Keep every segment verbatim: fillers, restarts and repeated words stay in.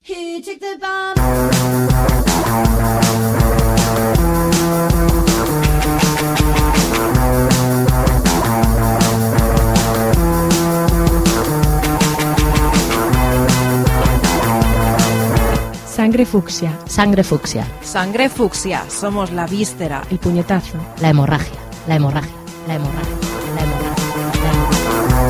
Who took the bomb? Sangre fucsia. Sangre fucsia. Sangre fucsia. Somos la víscera. El puñetazo. La hemorragia. La hemorragia. La hemorragia. La hemorragia. La hemorragia.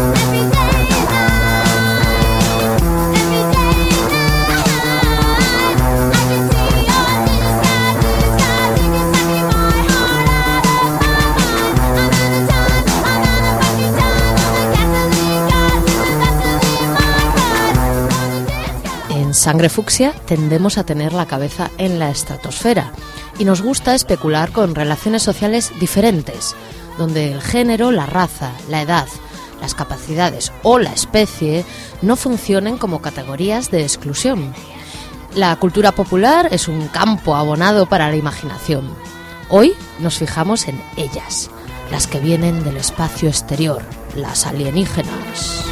En Sangre fucsia tendemos a tener la cabeza en la estratosfera y nos gusta especular con relaciones sociales diferentes, donde el género, la raza, la edad, las capacidades o la especie no funcionen como categorías de exclusión. La cultura popular es un campo abonado para la imaginación. Hoy nos fijamos en ellas, las que vienen del espacio exterior, las alienígenas.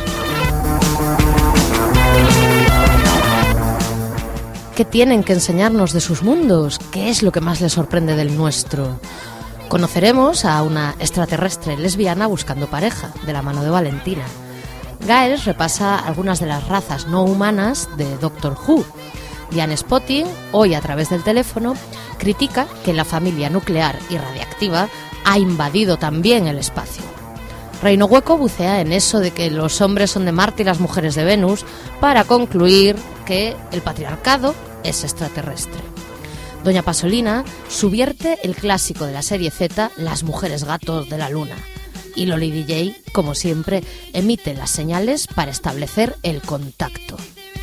¿Qué tienen que enseñarnos de sus mundos? ¿Qué es lo que más les sorprende del nuestro? Conoceremos a una extraterrestre lesbiana buscando pareja, de la mano de Valentina. Gaels repasa algunas de las razas no humanas de Doctor Who. Diane Spotting, hoy a través del teléfono, critica que la familia nuclear y radiactiva ha invadido también el espacio. Reino Hueco bucea en eso de que los hombres son de Marte y las mujeres de Venus, para concluir que el patriarcado es extraterrestre. Doña Pasolina subvierte el clásico de la serie Z, Las mujeres gatos de la luna. Y Loli D J, como siempre, emite las señales para establecer el contacto.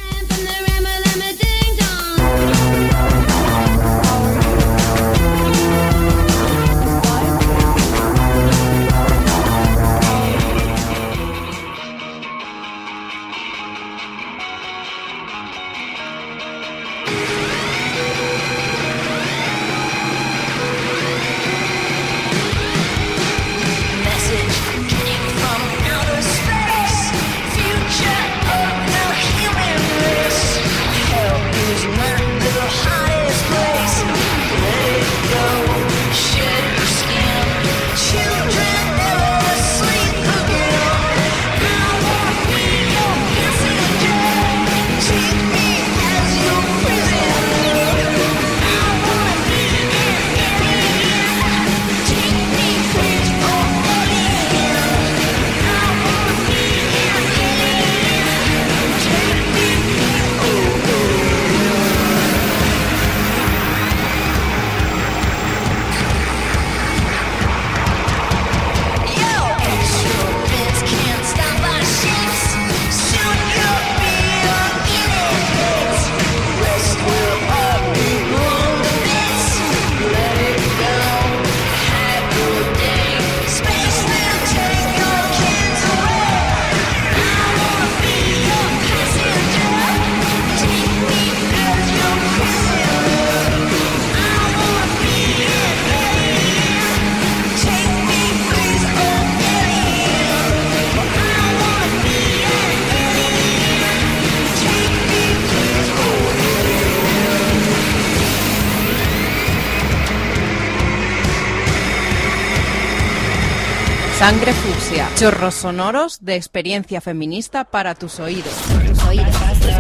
Sangre fucsia. Chorros sonoros de experiencia feminista para tus oídos. Tus oídos.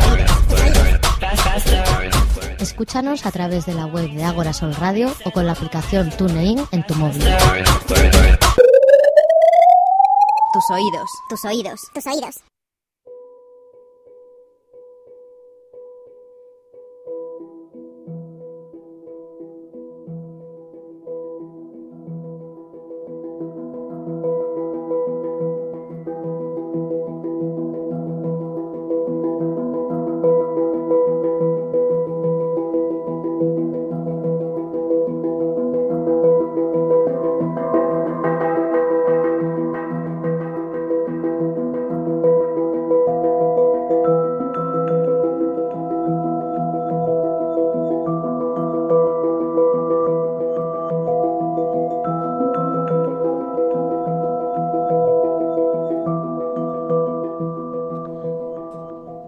Escúchanos a través de la web de Ágora Sol Radio o con la aplicación TuneIn en tu móvil. Tus oídos, tus oídos, tus oídos.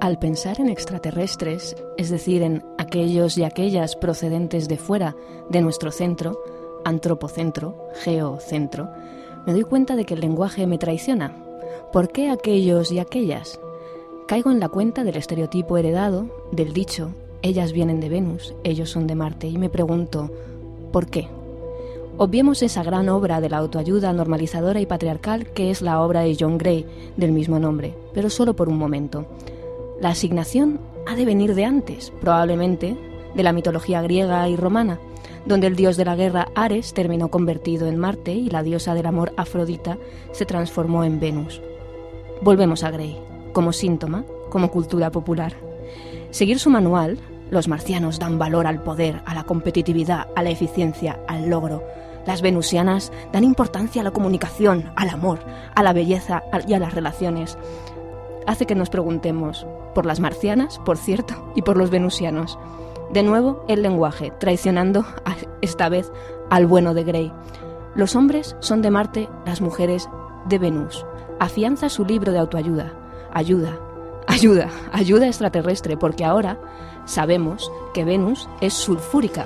Al pensar en extraterrestres, es decir, en aquellos y aquellas procedentes de fuera de nuestro centro, antropocentro, geocentro, me doy cuenta de que el lenguaje me traiciona. ¿Por qué aquellos y aquellas? Caigo en la cuenta del estereotipo heredado, del dicho, ellas vienen de Venus, ellos son de Marte, y me pregunto, ¿por qué? Obviemos esa gran obra de la autoayuda normalizadora y patriarcal que es la obra de John Gray, del mismo nombre, pero solo por un momento. La asignación ha de venir de antes, probablemente, de la mitología griega y romana, donde el dios de la guerra Ares terminó convertido en Marte y la diosa del amor Afrodita se transformó en Venus. Volvemos a Gray, como síntoma, como cultura popular. Seguir su manual, los marcianos dan valor al poder, a la competitividad, a la eficiencia, al logro. Las venusianas dan importancia a la comunicación, al amor, a la belleza y a las relaciones. Hace que nos preguntemos por las marcianas, por cierto, y por los venusianos. De nuevo, el lenguaje, traicionando esta vez al bueno de Gray. Los hombres son de Marte, las mujeres de Venus. Afianza su libro de autoayuda. Ayuda, ayuda, ayuda extraterrestre, porque ahora sabemos que Venus es sulfúrica.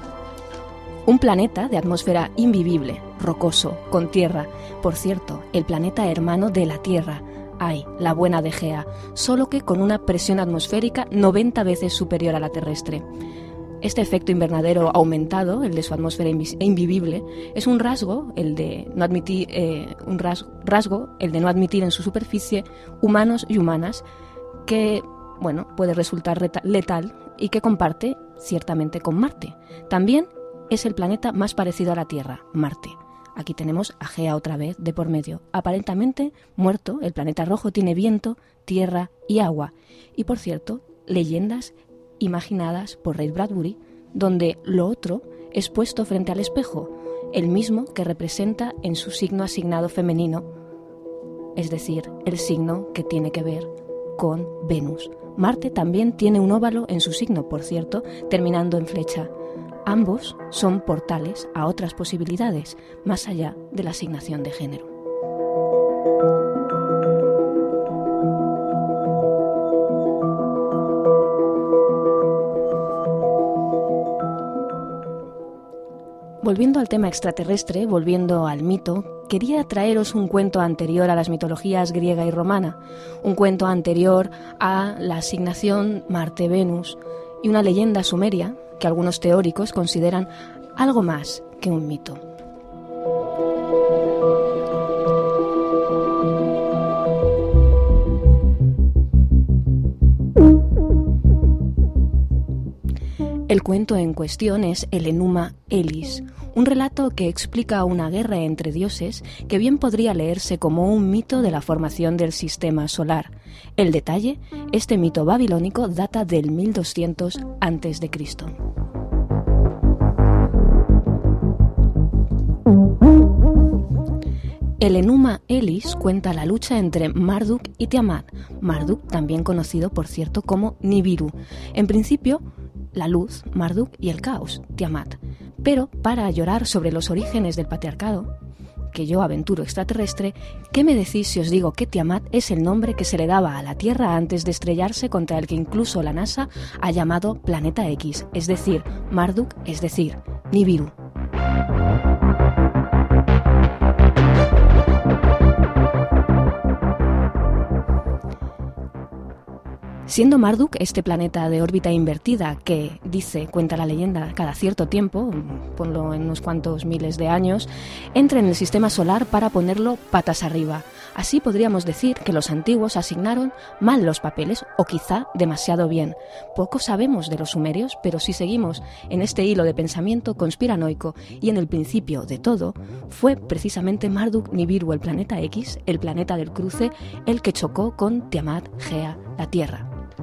Un planeta de atmósfera invivible, rocoso, con tierra. Por cierto, el planeta hermano de la Tierra. Ay, la buena de Gea, solo que con una presión atmosférica noventa veces superior a la terrestre. Este efecto invernadero aumentado, el de su atmósfera invivible, es un rasgo, el de no admitir, eh, un rasgo, rasgo, el de no admitir en su superficie humanos y humanas, que, bueno, puede resultar letal y que comparte ciertamente con Marte. También es el planeta más parecido a la Tierra, Marte. Aquí tenemos a Gea otra vez de por medio. Aparentemente muerto, el planeta rojo tiene viento, tierra y agua. Y por cierto, leyendas imaginadas por Ray Bradbury, donde lo otro es puesto frente al espejo, el mismo que representa en su signo asignado femenino, es decir, el signo que tiene que ver con Venus. Marte también tiene un óvalo en su signo, por cierto, terminando en flecha. Ambos son portales a otras posibilidades, más allá de la asignación de género. Volviendo al tema extraterrestre, volviendo al mito, quería traeros un cuento anterior a las mitologías griega y romana, un cuento anterior a la asignación Marte-Venus y una leyenda sumeria que algunos teóricos consideran algo más que un mito. El cuento en cuestión es el Enuma Elis, un relato que explica una guerra entre dioses que bien podría leerse como un mito de la formación del sistema solar. El detalle, este mito babilónico data del mil doscientos antes de Cristo. El Enuma Elis cuenta la lucha entre Marduk y Tiamat, Marduk también conocido por cierto como Nibiru. En principio, la luz, Marduk, y el caos, Tiamat. Pero para llorar sobre los orígenes del patriarcado, que yo aventuro extraterrestre, ¿qué me decís si os digo que Tiamat es el nombre que se le daba a la Tierra antes de estrellarse, contra el que incluso la NASA ha llamado Planeta X, es decir, Marduk, es decir, Nibiru? Siendo Marduk este planeta de órbita invertida que, dice, cuenta la leyenda, cada cierto tiempo, ponlo en unos cuantos miles de años, entra en el sistema solar para ponerlo patas arriba. Así podríamos decir que los antiguos asignaron mal los papeles o quizá demasiado bien. Poco sabemos de los sumerios, pero si seguimos en este hilo de pensamiento conspiranoico y en el principio de todo, fue precisamente Marduk Nibiru, el planeta X, el planeta del cruce, el que chocó con Tiamat, Gea, la Tierra.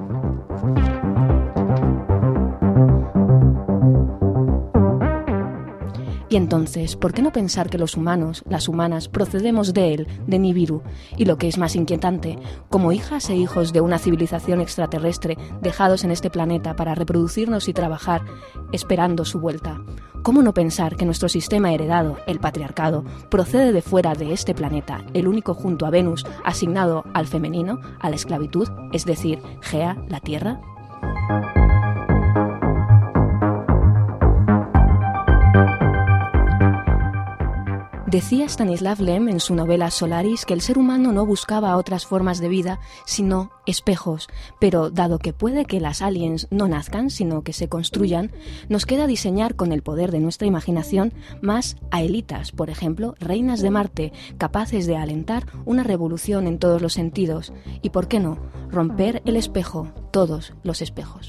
Y entonces, ¿por qué no pensar que los humanos, las humanas, procedemos de él, de Nibiru? Y lo que es más inquietante, como hijas e hijos de una civilización extraterrestre dejados en este planeta para reproducirnos y trabajar, esperando su vuelta. ¿Cómo no pensar que nuestro sistema heredado, el patriarcado, procede de fuera de este planeta, el único junto a Venus asignado al femenino, a la esclavitud, es decir, Gea, la Tierra? Decía Stanislav Lem en su novela Solaris que el ser humano no buscaba otras formas de vida, sino espejos, pero dado que puede que las aliens no nazcan, sino que se construyan, nos queda diseñar con el poder de nuestra imaginación más aelitas, por ejemplo, reinas de Marte, capaces de alentar una revolución en todos los sentidos, y, ¿por qué no?, romper el espejo, todos los espejos.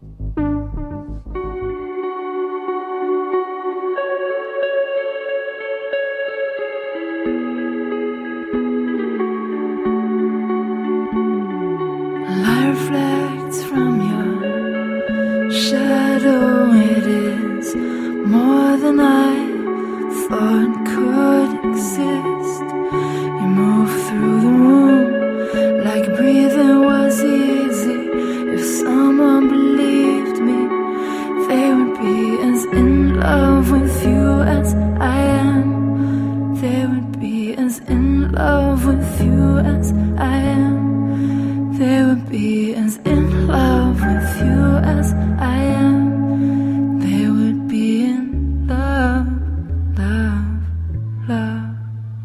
Reflects from your shadow. It is more than I thought could exist. You move through the room like breathing was easy. If someone believed me, they would be as in love with you as I am. They would be as in love with you as I am. They would be as in love with you as I am. They would be in love, love, love.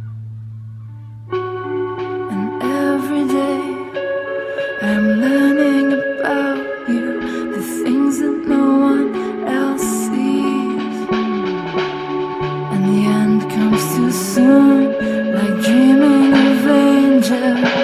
And every day I'm learning about you, the things that no one else sees. And the end comes too soon, like dreaming of angels.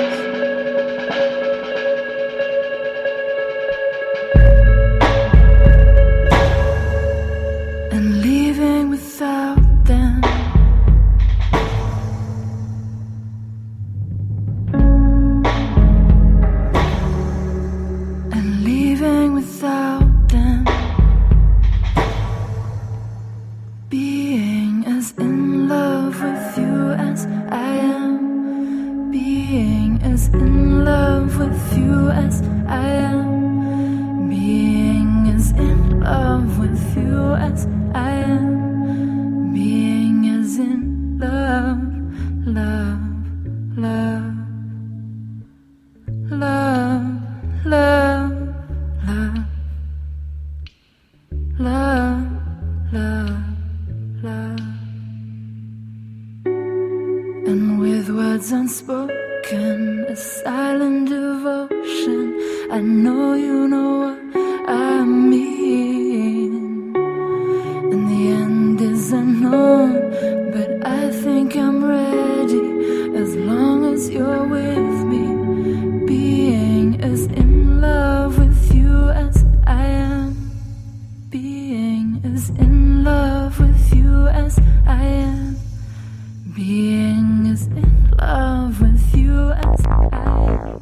Unspoken, a silent devotion. I know you know what I mean. And the end is unknown, but I think I'm ready as long as you're with me. Being as in love with you as I am. Being as in love with you as I am. Being as in love with you as I am.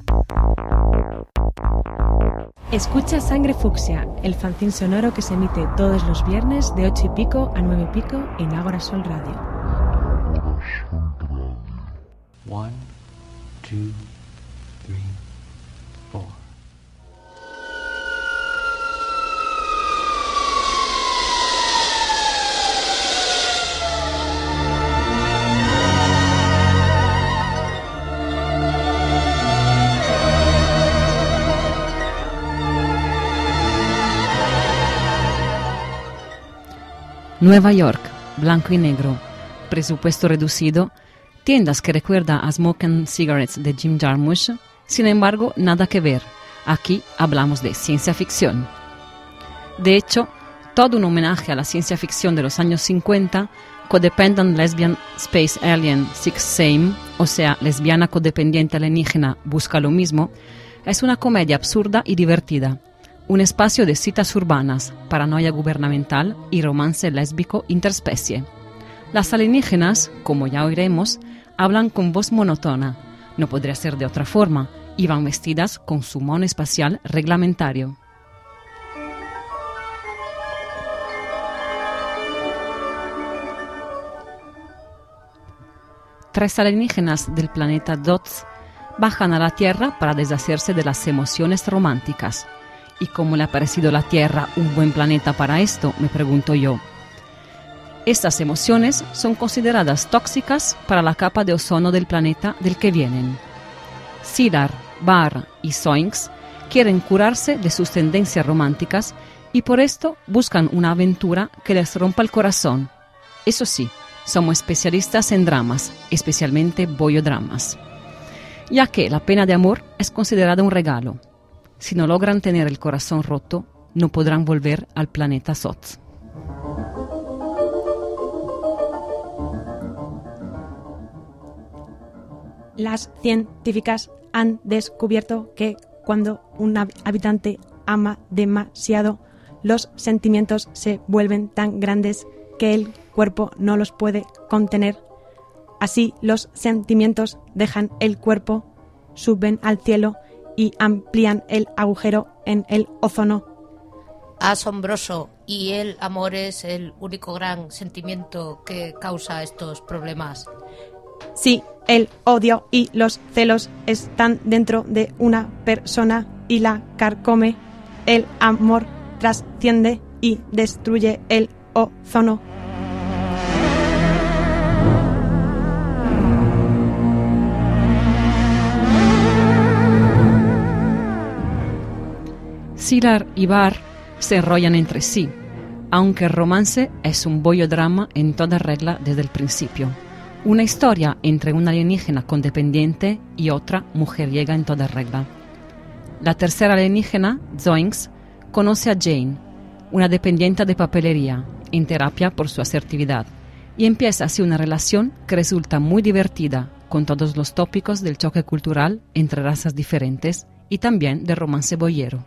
Escucha Sangre Fucsia, el fanzine sonoro que se emite todos los viernes de ocho y pico a nueve y pico en Ágora Sol Radio. One, two, three, four. Nueva York, blanco y negro, presupuesto reducido, tiendas que recuerda a Smoke and Cigarettes de Jim Jarmusch, sin embargo, nada que ver. Aquí hablamos de ciencia ficción. De hecho, todo un homenaje a la ciencia ficción de los años cincuenta, Codependent Lesbian Space Alien Seeks Same, o sea, lesbiana codependiente alienígena busca lo mismo, es una comedia absurda y divertida. Un espacio de citas urbanas, paranoia gubernamental y romance lésbico interspecie. Las alienígenas, como ya oiremos, hablan con voz monótona. No podría ser de otra forma, y van vestidas con su mono espacial reglamentario. Tres alienígenas del planeta Dots bajan a la Tierra para deshacerse de las emociones románticas. ¿Y cómo le ha parecido la Tierra un buen planeta para esto?, me pregunto yo. Estas emociones son consideradas tóxicas para la capa de ozono del planeta del que vienen. Sylar, Bar y Zoinks quieren curarse de sus tendencias románticas y por esto buscan una aventura que les rompa el corazón. Eso sí, somos especialistas en dramas, especialmente bollodramas, ya que la pena de amor es considerada un regalo. Si no logran tener el corazón roto, no podrán volver al planeta Soth. Las científicas han descubierto que cuando un habitante ama demasiado, los sentimientos se vuelven tan grandes que el cuerpo no los puede contener. Así, los sentimientos dejan el cuerpo, suben al cielo y amplían el agujero en el ozono. Asombroso. ¿Y el amor es el único gran sentimiento que causa estos problemas? Sí, el odio y los celos están dentro de una persona y la carcome. El amor trasciende y destruye el ozono. Sylar y Bar se enrollan entre sí, aunque el romance es un bollodrama en toda regla desde el principio. Una historia entre un alienígena condependiente y otra mujeriega en toda regla. La tercera alienígena, Zoinks, conoce a Jane, una dependiente de papelería, en terapia por su asertividad, y empieza así una relación que resulta muy divertida, con todos los tópicos del choque cultural entre razas diferentes y también del romance boyero.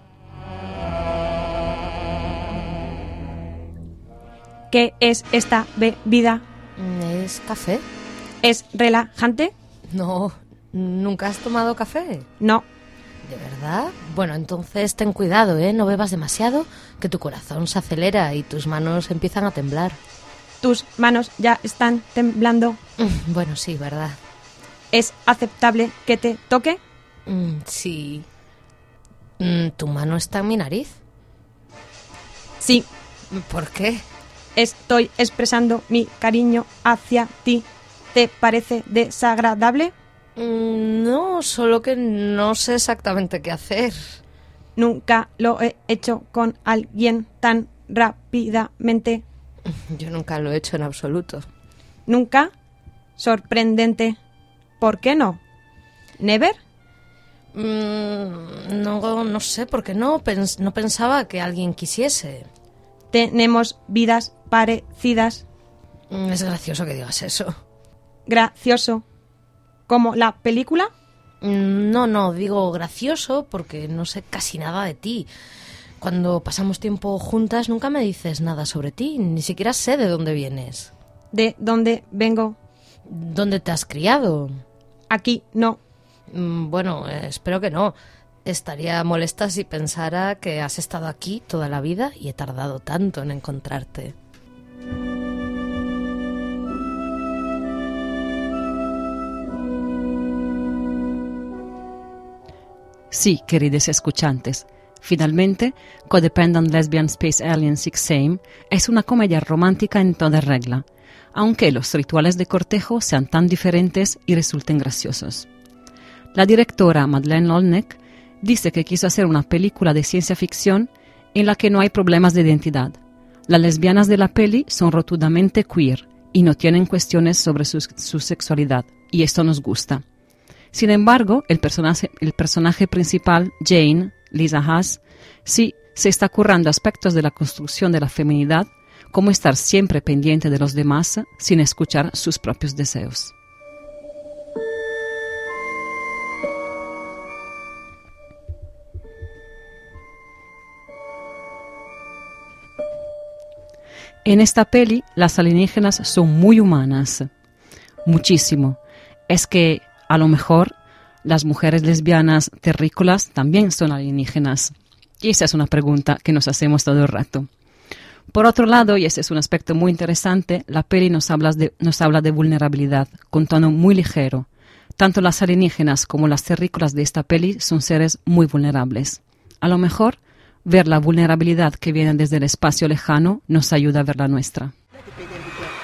¿Qué es esta bebida? ¿Es café? ¿Es relajante? No, ¿nunca has tomado café? No. ¿De verdad? Bueno, entonces ten cuidado, ¿eh? No bebas demasiado, que tu corazón se acelera y tus manos empiezan a temblar. Tus manos ya están temblando. Bueno, sí, ¿verdad? ¿Es aceptable que te toque? Mm, sí. Mm, ¿Tu mano está en mi nariz? Sí. ¿Por qué? Estoy expresando mi cariño hacia ti. ¿Te parece desagradable? Mm, no, solo que no sé exactamente qué hacer. Nunca lo he hecho con alguien tan rápidamente. Yo nunca lo he hecho en absoluto. ¿Nunca? Sorprendente. ¿Por qué no? ¿Never? Mm, no, no sé por qué no. Pens- no pensaba que alguien quisiese. Tenemos vidas parecidas. Mm, es gracioso que digas eso. Gracioso. ¿Como la película? Mm, no, no, digo gracioso porque no sé casi nada de ti. Cuando pasamos tiempo juntas nunca me dices nada sobre ti, ni siquiera sé de dónde vienes. ¿De dónde vengo? ¿Dónde te has criado? Aquí no. Mm, bueno, eh, espero que no. Estaría molesta si pensara que has estado aquí toda la vida y he tardado tanto en encontrarte. Sí, queridos escuchantes, finalmente, Codependent Lesbian Space Alien Six Same es una comedia romántica en toda regla, aunque los rituales de cortejo sean tan diferentes y resulten graciosos. La directora Madeleine Olnek dice que quiso hacer una película de ciencia ficción en la que no hay problemas de identidad. Las lesbianas de la peli son rotundamente queer y no tienen cuestiones sobre su, su sexualidad, y esto nos gusta. Sin embargo, el personaje, el personaje principal, Jane, Lisa Haas, sí se está currando aspectos de la construcción de la feminidad, como estar siempre pendiente de los demás sin escuchar sus propios deseos. En esta peli, las alienígenas son muy humanas. Muchísimo. Es que, a lo mejor, las mujeres lesbianas terrícolas también son alienígenas. Y esa es una pregunta que nos hacemos todo el rato. Por otro lado, y ese es un aspecto muy interesante, la peli nos habla de, nos habla de vulnerabilidad, con tono muy ligero. Tanto las alienígenas como las terrícolas de esta peli son seres muy vulnerables. A lo mejor, ver la vulnerabilidad que viene desde el espacio lejano nos ayuda a ver la nuestra.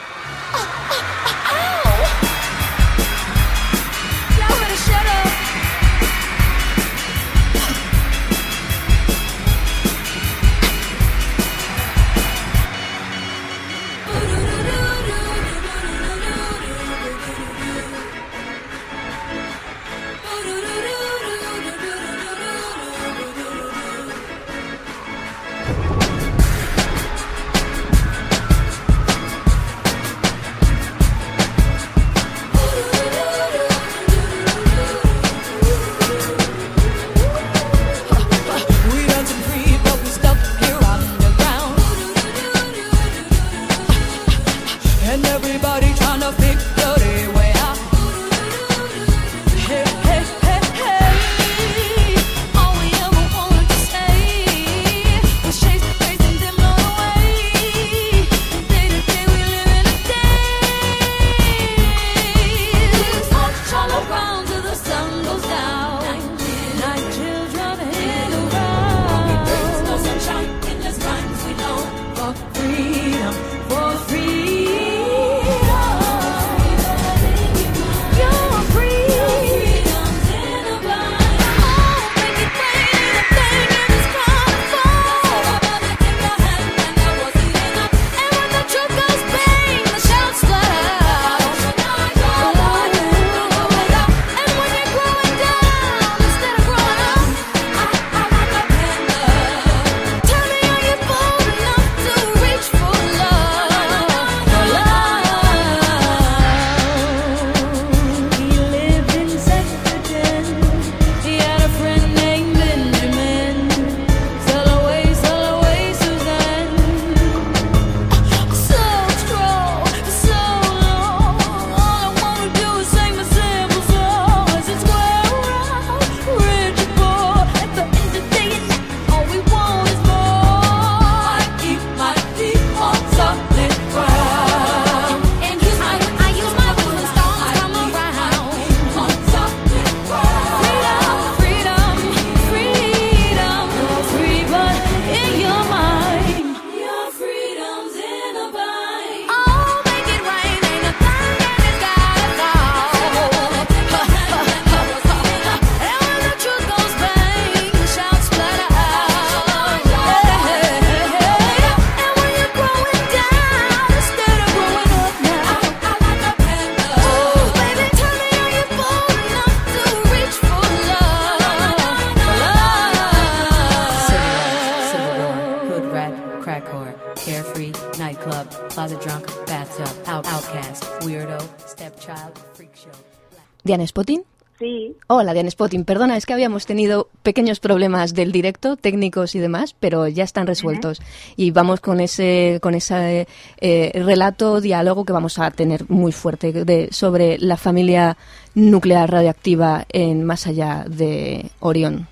crack whore, carefree, nightclub, closet drunk, bathtub, out, outcast, weirdo, stepchild, freak show. Diane Spotting. Sí. Hola, Diane Spotting. Perdona, es que habíamos tenido pequeños problemas del directo, técnicos y demás, pero ya están resueltos. Uh-huh. Y vamos con ese con ese eh, relato, diálogo que vamos a tener muy fuerte de, sobre la familia nuclear radioactiva en más allá de Orión.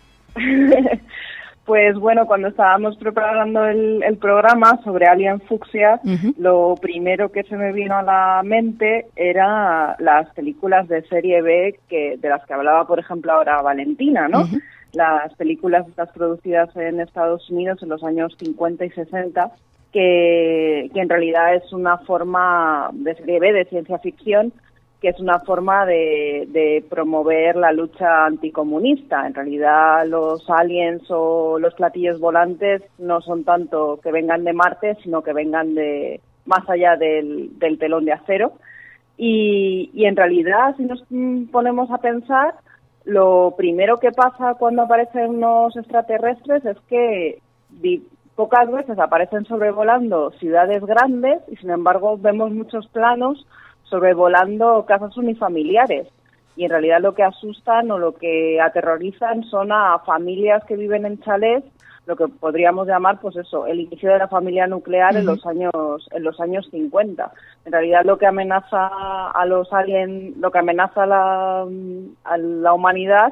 Pues bueno, cuando estábamos preparando el, el programa sobre Alien Fucsia, uh-huh. lo primero que se me vino a la mente era las películas de serie B que de las que hablaba, por ejemplo, ahora Valentina, ¿no? Uh-huh. Las películas estas producidas en Estados Unidos en los años cincuenta y sesenta, que, que en realidad es una forma de serie B, de ciencia ficción, que es una forma de, de promover la lucha anticomunista. En realidad los aliens o los platillos volantes no son tanto que vengan de Marte, sino que vengan de más allá del, del telón de acero. Y, y en realidad, si nos ponemos a pensar, lo primero que pasa cuando aparecen unos extraterrestres es que di, pocas veces aparecen sobrevolando ciudades grandes y, sin embargo, vemos muchos planos sobrevolando casas unifamiliares, y en realidad lo que asustan o lo que aterrorizan son a familias que viven en chalés, lo que podríamos llamar, pues eso, el inicio de la familia nuclear uh-huh. en los años en los años cincuenta. En realidad lo que amenaza a los aliens, lo que amenaza a la, a la humanidad,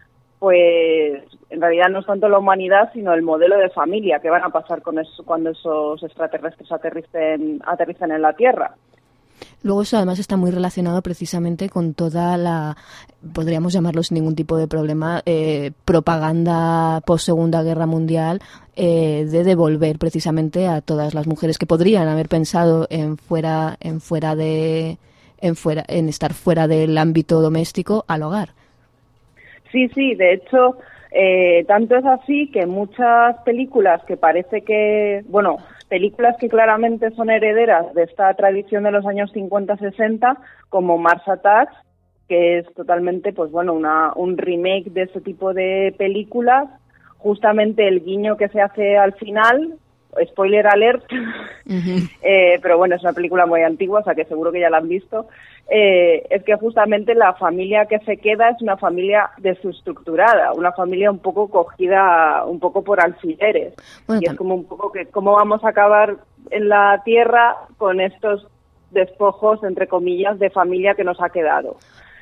pues en realidad no es tanto la humanidad, sino el modelo de familia que van a pasar con eso cuando esos extraterrestres aterricen aterricen en la Tierra. Luego eso además está muy relacionado precisamente con toda la, podríamos llamarlo sin ningún tipo de problema, eh, propaganda post-Segunda Guerra Mundial, eh, de devolver precisamente a todas las mujeres que podrían haber pensado en fuera, en fuera de, en fuera, en estar fuera del ámbito doméstico al hogar. Sí, sí, de hecho, eh, tanto es así que muchas películas que parece que, bueno, películas que claramente son herederas de esta tradición de los años cincuenta sesenta, como Mars Attacks, que es totalmente, pues bueno, una, un remake de ese tipo de películas. Justamente el guiño que se hace al final, spoiler alert, uh-huh. eh, pero bueno, es una película muy antigua, o sea que seguro que ya la han visto, eh, es que justamente la familia que se queda es una familia desestructurada, una familia un poco cogida, un poco por alfileres. Bueno, y es como un poco que cómo vamos a acabar en la Tierra con estos despojos, entre comillas, de familia que nos ha quedado.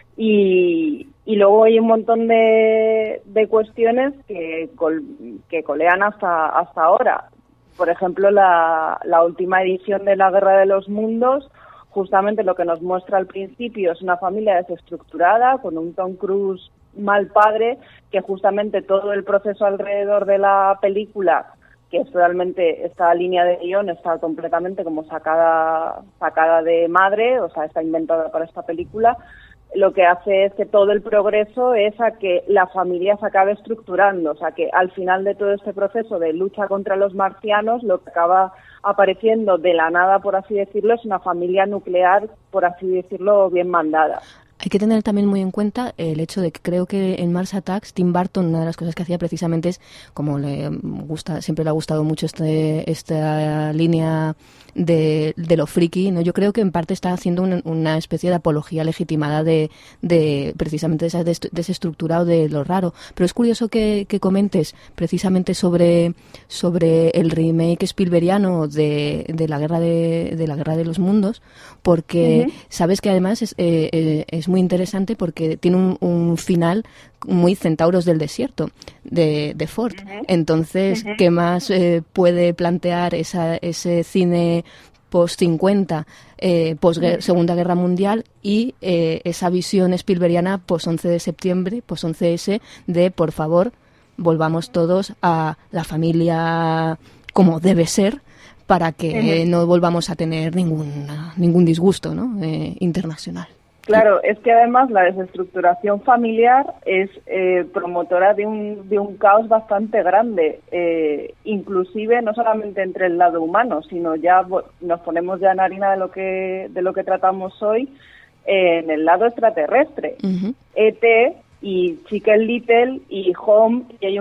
Y, y luego hay un montón de, de cuestiones que, col, que colean hasta, hasta ahora. Por ejemplo, la, la última edición de La Guerra de los Mundos, justamente lo que nos muestra al principio es una familia desestructurada, con un Tom Cruise mal padre, que justamente todo el proceso alrededor de la película, que es realmente esta línea de guión, está completamente como sacada, sacada de madre, o sea, está inventada para esta película. Lo que hace es que todo el progreso es a que la familia se acabe estructurando, o sea, que al final de todo este proceso de lucha contra los marcianos, lo que acaba apareciendo de la nada, por así decirlo, es una familia nuclear, por así decirlo, bien mandada. Hay que tener también muy en cuenta el hecho de que creo que en Mars Attacks, Tim Burton, una de las cosas que hacía precisamente es, como le gusta, siempre le ha gustado mucho este, esta línea de, de lo friki, ¿no? Yo creo que en parte está haciendo una, una especie de apología legitimada de, de precisamente de esa desestructura o de lo raro. Pero es curioso que, que comentes precisamente sobre, sobre el remake spielbergiano de, de la guerra de, de la Guerra de los Mundos, porque uh-huh. sabes que además es, eh, eh, es muy interesante porque tiene un, un final muy Centauros del Desierto de, de Ford. Uh-huh. Entonces, uh-huh. ¿qué más eh, puede plantear esa, ese cine post cincuenta, eh, post uh-huh. Segunda Guerra Mundial y eh, esa visión spielbergiana post once de septiembre, post once ese, de por favor volvamos todos a la familia como debe ser, para que uh-huh. no volvamos a tener ningún, ningún disgusto, ¿no? eh, internacional. Claro, es que además la desestructuración familiar es eh, promotora de un, de un caos bastante grande, eh, inclusive no solamente entre el lado humano, sino ya nos ponemos ya en harina de lo que, de lo que tratamos hoy, eh, en el lado extraterrestre. Uh-huh. E T y Chicken Little y Home, y hay un montón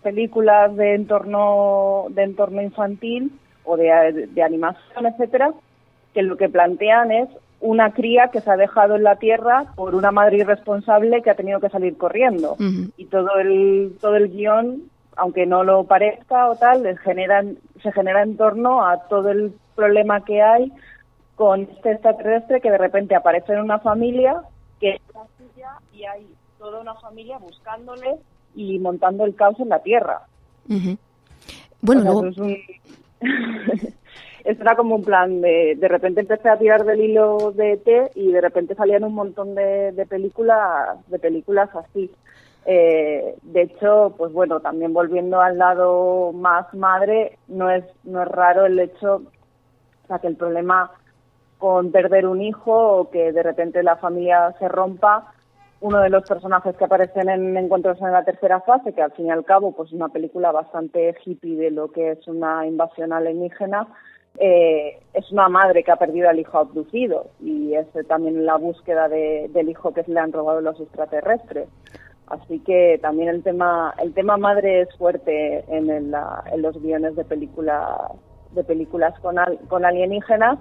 películas de entorno de entorno infantil o de, de animación, etcétera, que lo que plantean es una cría que se ha dejado en la tierra por una madre irresponsable que ha tenido que salir corriendo. Uh-huh. Y todo el todo el guión, aunque no lo parezca o tal, les generan, se genera en torno a todo el problema que hay con este extraterrestre que de repente aparece en una familia que es la suya y hay toda una familia buscándole y montando el caos en la tierra. Uh-huh. Bueno, o sea, luego... es un... Esto era como un plan de... De repente empecé a tirar del hilo de E T y de repente salían un montón de, de películas de películas así. Eh, de hecho, pues bueno, también volviendo al lado más madre, no es no es raro el hecho, o sea, que el problema con perder un hijo o que de repente la familia se rompa. Uno de los personajes que aparecen en Encuentros en la tercera fase, que al fin y al cabo pues es una película bastante hippie de lo que es una invasión alienígena, eh, es una madre que ha perdido al hijo abducido y es también la búsqueda de, del hijo que se le han robado los extraterrestres. Así que también el tema el tema madre es fuerte en, el, en los guiones de películas de películas con, al, con alienígenas,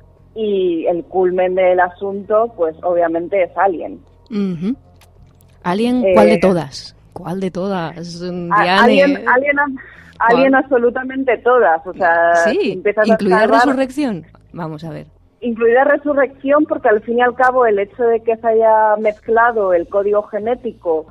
y el culmen del asunto pues obviamente es Alien. Uh-huh. Alien, ¿cuál eh, de todas? ¿Cuál de todas? Diane. Alien, alien, alien absolutamente todas. O sea, sí, si empiezas incluida a escarbar, Resurrección. Vamos a ver. Incluida Resurrección, porque al fin y al cabo el hecho de que se haya mezclado el código genético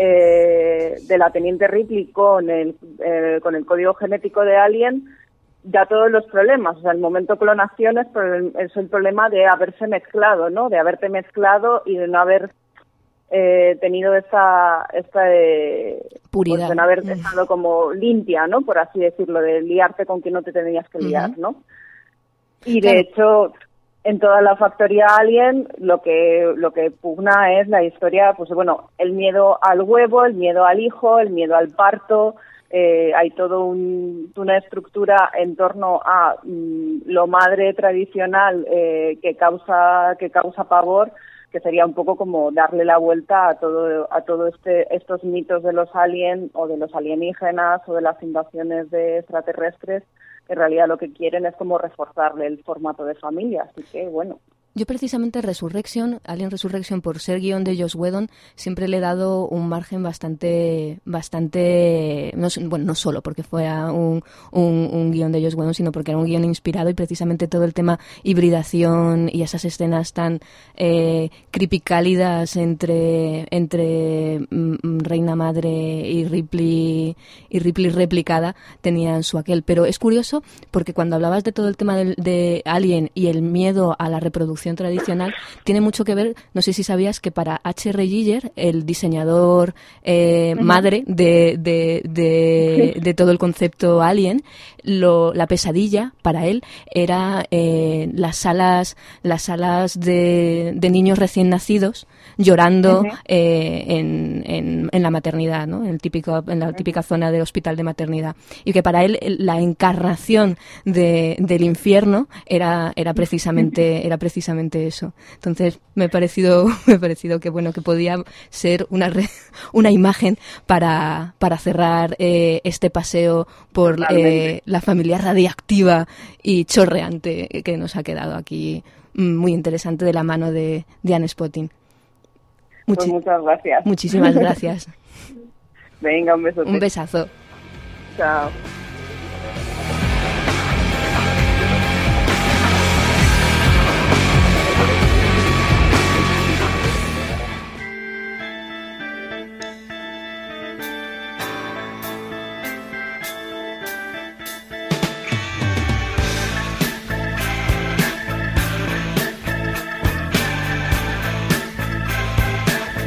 eh, de la Teniente Ripley con el, eh, con el código genético de Alien, da todos los problemas. O sea, el momento clonación es, es el problema de haberse mezclado, ¿no? De haberte mezclado y de no haber eh, tenido esta, esta eh, puridad. Pues de no haber estado como limpia, ¿no? Por así decirlo, de liarte con quien no te tenías que liar, uh-huh. ¿no? Y de claro. hecho, en toda la factoría Alien, lo que lo que pugna es la historia, pues bueno, el miedo al huevo, el miedo al hijo, el miedo al parto. Eh, hay todo un, una estructura en torno a mm, lo madre tradicional eh, que causa que causa pavor, que sería un poco como darle la vuelta a todo a todo este estos mitos de los aliens o de los alienígenas o de las invasiones de extraterrestres, que en realidad lo que quieren es como reforzarle el formato de familia. Así que bueno. Yo precisamente Resurrection, Alien Resurrection, por ser guión de Joss Whedon, siempre le he dado un margen bastante, bastante, no, bueno, no solo porque fuera un, un, un guión de Joss Whedon, sino porque era un guión inspirado, y precisamente todo el tema hibridación y esas escenas tan eh, cripicálidas entre, entre mm, Reina Madre y Ripley, y Ripley replicada tenían su aquel. Pero es curioso porque cuando hablabas de todo el tema de, de Alien y el miedo a la reproducción tradicional, tiene mucho que ver, no sé si sabías que para H R. Giger, el diseñador eh, uh-huh. madre de, de, de, de todo el concepto Alien, lo, la pesadilla para él era eh, las salas las salas de, de niños recién nacidos llorando uh-huh. eh, en, en, en la maternidad, ¿no? En, el típico, en la típica zona de hospital de maternidad, y que para él la encarnación de, del infierno era, era precisamente era precisamente eso. Entonces me ha parecido me ha parecido que bueno que podía ser una re, una imagen para para cerrar eh, este paseo por eh, la familia radiactiva y chorreante que nos ha quedado aquí, muy interesante, de la mano de Diane Spotting. Muchi- pues muchas gracias. Muchísimas gracias. Venga, un beso. Un besazo. Chao.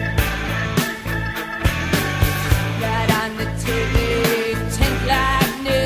Right on the T V, tank lightning.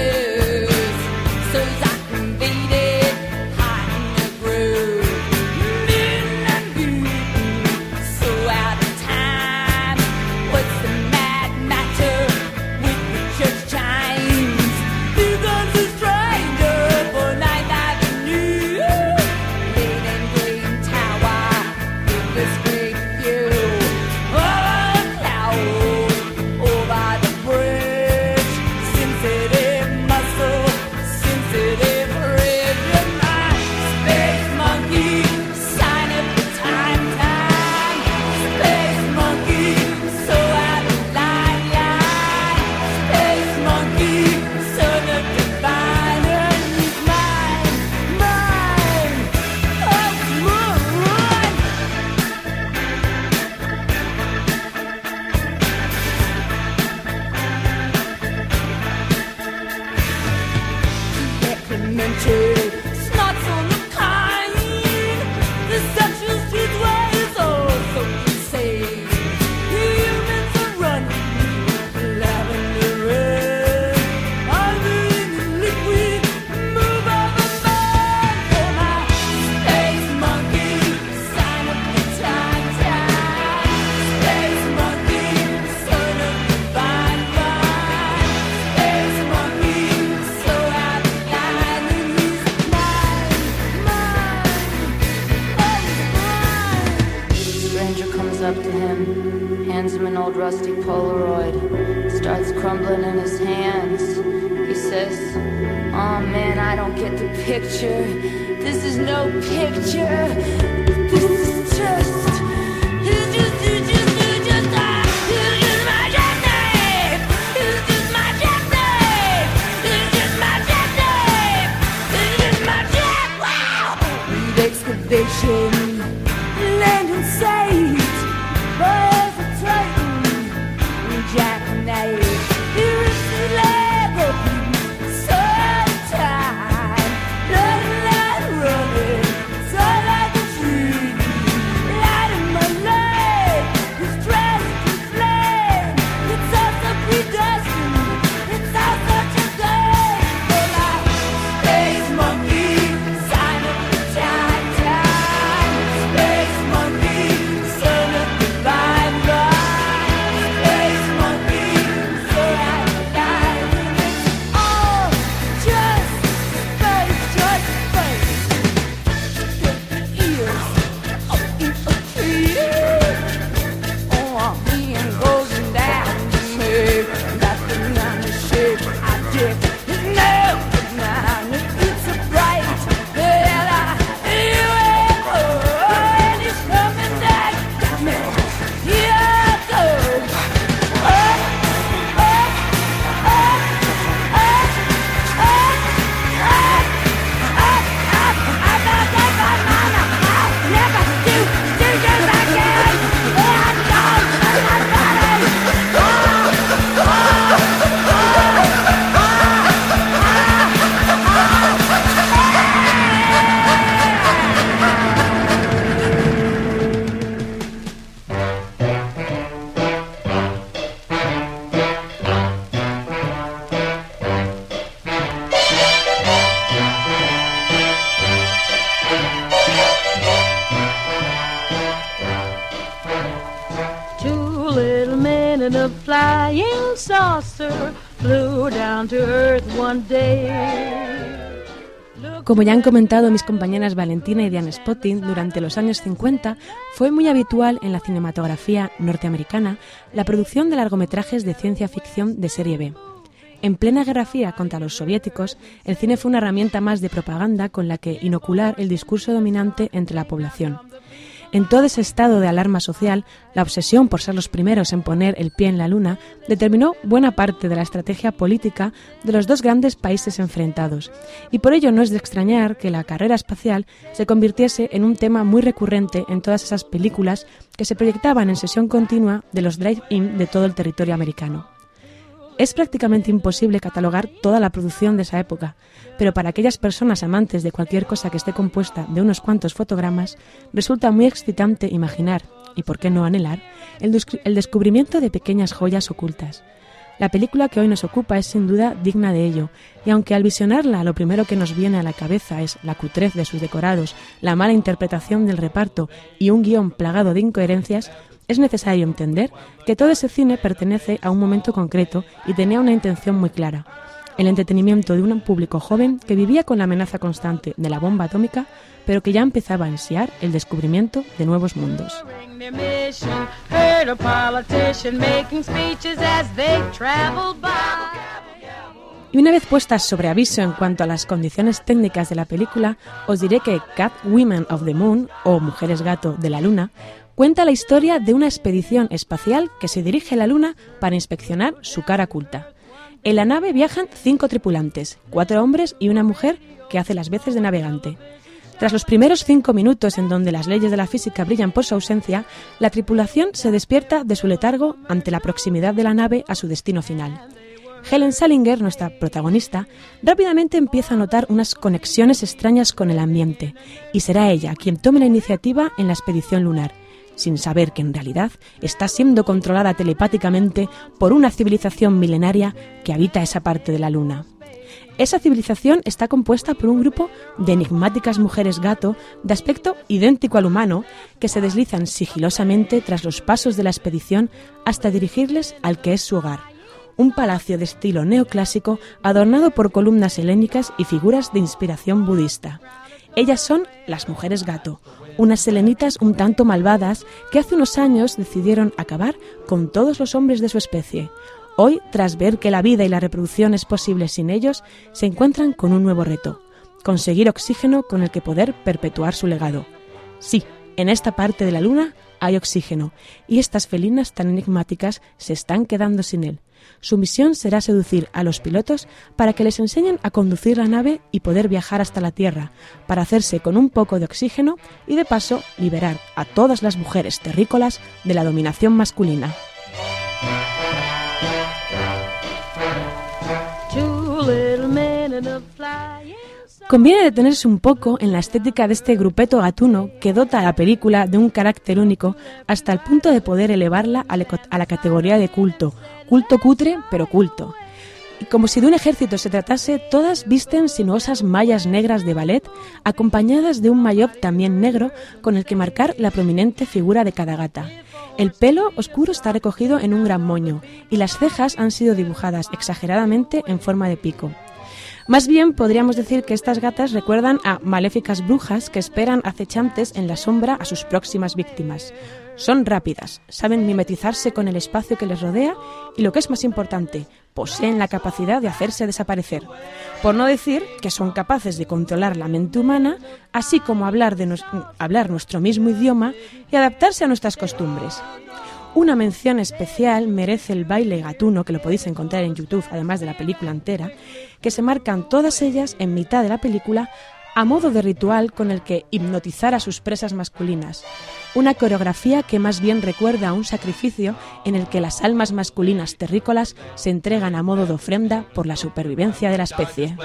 elementary. Snots on the kind, the sexual streetways are so insane. Humans are running lavender red. I'm in liquid, move over man. For my space monkey, sign up the time, time. Space monkey, son of divine mind. Space monkey, so out of line, and he's mine, mine, oh, he's mine. Stranger comes up to him, hands him an old rusty Polaroid, starts crumbling in his hands. He says, "Oh man, I don't get the picture. This is no picture. This is just, it's just, it's just, it's just, ah, it's just my jackknife. It's just my jackknife. It's just my jackknife. It's just my jack." Wow! Lead excavation, land in sight. Boys are tighten, jackknife. Here is the level, so time. Blood and light running, so like a tree. Light in my life, it's dressed in flame. It's all so predestined, it's all such a game. For my space monkey, sign of the time, time. Space monkey, son of divine right. Space monkey, so out of line. It's all just space, just space. Get the ears up in a tree. Oh, he ain't going down to me. Nothing on the shape I did. No, no, it's a bright that I, you ain't, oh, and it's coming back to me. Here it goes. Oh, oh, oh, oh, oh, oh, oh, I'm not that bad, mama. I'll never do, do this again. I'm gone, I'm not bad. Oh, oh, Two little men in a flying saucer flew down to earth one day. Como ya han comentado mis compañeras Valentina y Diane Spotting, durante los años cincuenta fue muy habitual en la cinematografía norteamericana la producción de largometrajes de ciencia ficción de serie B. En plena Guerra Fría contra los soviéticos, el cine fue una herramienta más de propaganda con la que inocular el discurso dominante entre la población. En todo ese estado de alarma social, la obsesión por ser los primeros en poner el pie en la luna determinó buena parte de la estrategia política de los dos grandes países enfrentados, y por ello no es de extrañar que la carrera espacial se convirtiese en un tema muy recurrente en todas esas películas que se proyectaban en sesión continua de los drive-in de todo el territorio americano. Es prácticamente imposible catalogar toda la producción de esa época, pero para aquellas personas amantes de cualquier cosa que esté compuesta de unos cuantos fotogramas, resulta muy excitante imaginar, y por qué no anhelar, el, des- el descubrimiento de pequeñas joyas ocultas. La película que hoy nos ocupa es sin duda digna de ello, y aunque al visionarla lo primero que nos viene a la cabeza es la cutrez de sus decorados, la mala interpretación del reparto y un guión plagado de incoherencias, es necesario entender que todo ese cine pertenece a un momento concreto y tenía una intención muy clara: el entretenimiento de un público joven que vivía con la amenaza constante de la bomba atómica, pero que ya empezaba a ansiar el descubrimiento de nuevos mundos. Y una vez puestas sobre aviso en cuanto a las condiciones técnicas de la película, os diré que Cat Women of the Moon, o Mujeres Gato de la Luna, cuenta la historia de una expedición espacial que se dirige a la Luna para inspeccionar su cara oculta. En la nave viajan cinco tripulantes, cuatro hombres y una mujer que hace las veces de navegante. Tras los primeros cinco minutos en donde las leyes de la física brillan por su ausencia, la tripulación se despierta de su letargo ante la proximidad de la nave a su destino final. Helen Salinger, nuestra protagonista, rápidamente empieza a notar unas conexiones extrañas con el ambiente, y será ella quien tome la iniciativa en la expedición lunar, sin saber que en realidad está siendo controlada telepáticamente por una civilización milenaria que habita esa parte de la Luna. Esa civilización está compuesta por un grupo de enigmáticas mujeres gato de aspecto idéntico al humano que se deslizan sigilosamente tras los pasos de la expedición hasta dirigirles al que es su hogar, un palacio de estilo neoclásico adornado por columnas helénicas y figuras de inspiración budista. Ellas son las mujeres gato, unas selenitas un tanto malvadas que hace unos años decidieron acabar con todos los hombres de su especie. Hoy, tras ver que la vida y la reproducción es posible sin ellos, se encuentran con un nuevo reto: conseguir oxígeno con el que poder perpetuar su legado. Sí, en esta parte de la Luna hay oxígeno, y estas felinas tan enigmáticas se están quedando sin él. Su misión será seducir a los pilotos para que les enseñen a conducir la nave y poder viajar hasta la Tierra, para hacerse con un poco de oxígeno y de paso liberar a todas las mujeres terrícolas de la dominación masculina. Conviene detenerse un poco en la estética de este grupeto gatuno que dota a la película de un carácter único hasta el punto de poder elevarla a la categoría de culto, culto cutre pero culto. Y como si de un ejército se tratase, todas visten sinuosas mallas negras de ballet acompañadas de un maillot también negro con el que marcar la prominente figura de cada gata. El pelo oscuro está recogido en un gran moño y las cejas han sido dibujadas exageradamente en forma de pico. Más bien podríamos decir que estas gatas recuerdan a maléficas brujas que esperan acechantes en la sombra a sus próximas víctimas. Son rápidas, saben mimetizarse con el espacio que les rodea y, lo que es más importante, poseen la capacidad de hacerse desaparecer. Por no decir que son capaces de controlar la mente humana, así como hablar, de nos- hablar nuestro mismo idioma y adaptarse a nuestras costumbres. Una mención especial merece el baile gatuno, que lo podéis encontrar en YouTube, además de la película entera, que se marcan todas ellas en mitad de la película a modo de ritual con el que hipnotizar a sus presas masculinas. Una coreografía que más bien recuerda a un sacrificio en el que las almas masculinas terrícolas se entregan a modo de ofrenda por la supervivencia de la especie.